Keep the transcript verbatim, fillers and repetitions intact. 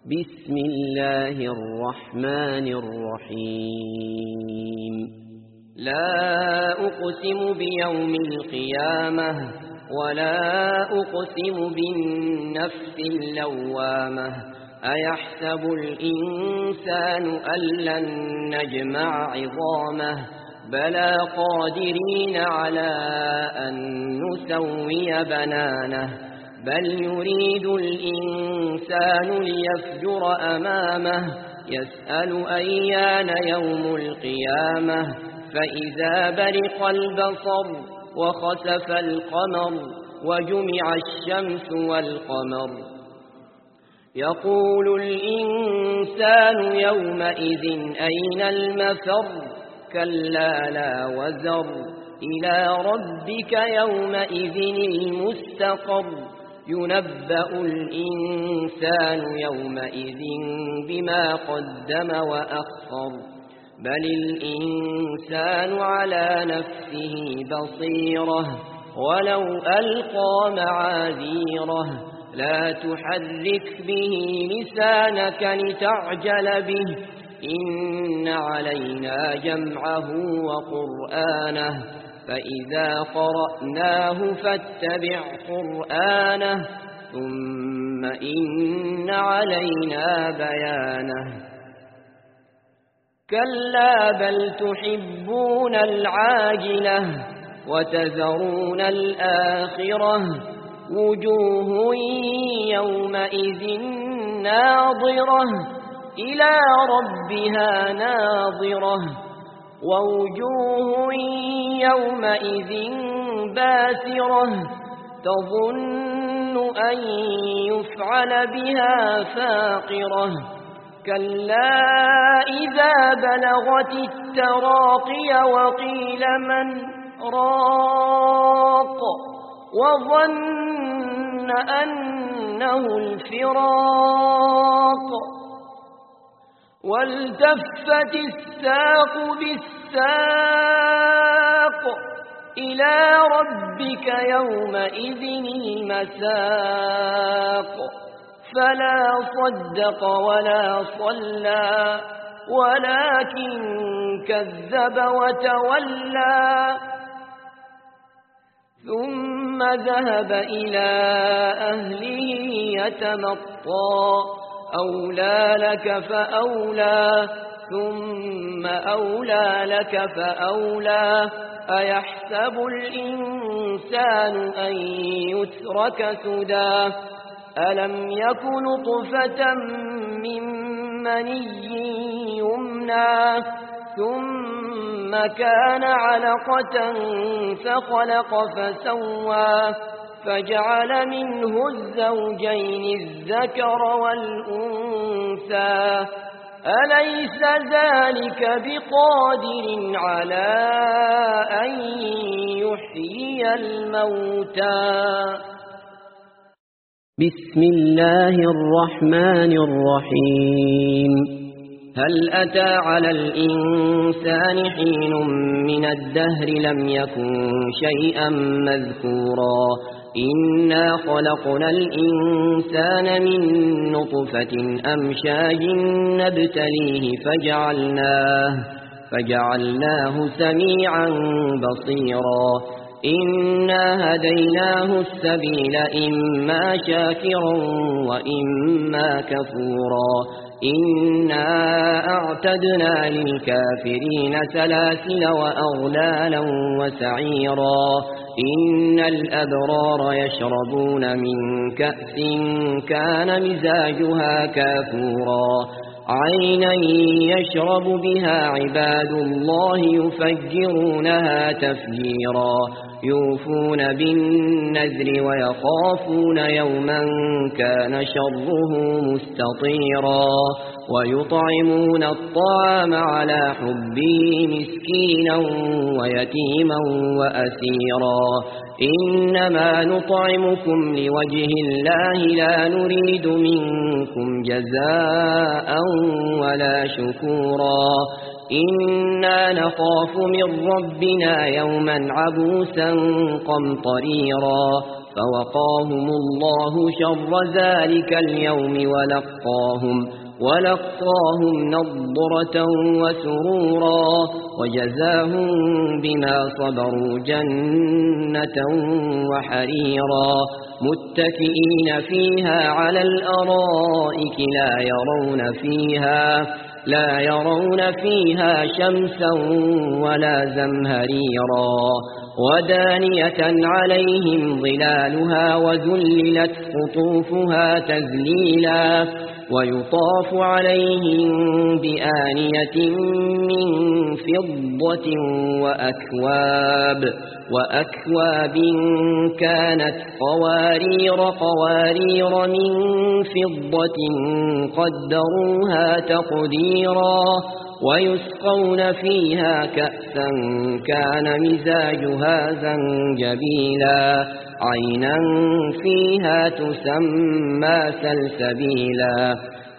بسم الله الرحمن الرحيم لا أقسم بيوم القيامة ولا أقسم بالنفس اللوامة أيحسب الإنسان أن لن نجمع عظامه بلى قادرين على أن نسوي بنانه بل يريد الإنسان ليفجر أمامه يسأل أيان يوم القيامة فإذا برق البصر وخسف القمر وجمع الشمس والقمر يقول الإنسان يومئذ أين المفر كلا لا وزر إلى ربك يومئذ المستقر ينبأ الإنسان يومئذ بما قدم وأخر بل الإنسان على نفسه بصيرة ولو ألقى معاذيره لا تحرك به لسانك لتعجل به إن علينا جمعه وقرآنه فإذا قرأناه فاتبع قرآنه ثم إن علينا بيانه كلا بل تحبون العاجلة وتذرون الآخرة وجوه يومئذ ناظرة إلى ربها ناظرة ووجوه يومئذ باسرة تظن أن يفعل بها فاقرة كلا إذا بلغت التراقي وقيل من راق وظن أنه الفراق والتفت الساق بالساق إلى ربك يومئذ المساق فلا صدق ولا صلى ولكن كذب وتولى ثم ذهب إلى أهله يتمطى أولى لك فأولى ثم أولى لك فأولى أيحسب الإنسان أن يترك سدى ألم يكن نطفة من مني يمنى ثم كان علقة فخلق فسوى فجعل منه الزوجين الذكر والأنثى أليس ذلك بقادر على أن يحيي الموتى بسم الله الرحمن الرحيم هل أتى على الإنسان حين من الدهر لم يكن شيئا مذكورا إنا خلقنا الإنسان من نطفة أمشاج نبتليه فجعلناه, فجعلناه سميعا بصيرا إنا هديناه السبيل إما شاكرا وإما كفورا إنا أعتدنا للكافرين سلاسل وأغلالا وسعيرا إن الأبرار يشربون من كأس كان مزاجها كافورا عينا يشرب بها عباد الله يفجرونها تفجيرا يوفون بالنذر ويخافون يوما كان شره مستطيرا ويطعمون الطعام على حبه مسكينا ويتيما وأسيرا إنما نطعمكم لوجه الله لا نريد منكم جزاء ولا شكورا إنا نخاف من ربنا يوما عبوسا قمطريرا فوقاهم الله شر ذلك اليوم ولقاهم ولقاهم نضرة وسرورا وجزاهم بما صبروا جنة وحريرا متكئين فيها على الأرائك لا يرون فيها لا يرون فيها شمسا ولا زمهريرا ودانية عليهم ظلالها وذللت قطوفها تذليلا ويطاف عليهم بآنية من فضة وأكواب وأكواب كانت قوارير قوارير من فضة قدروها تقديرا ويسقون فيها كأسا كان مزاجها زنجبيلا عينا فيها تسمى سلسبيلا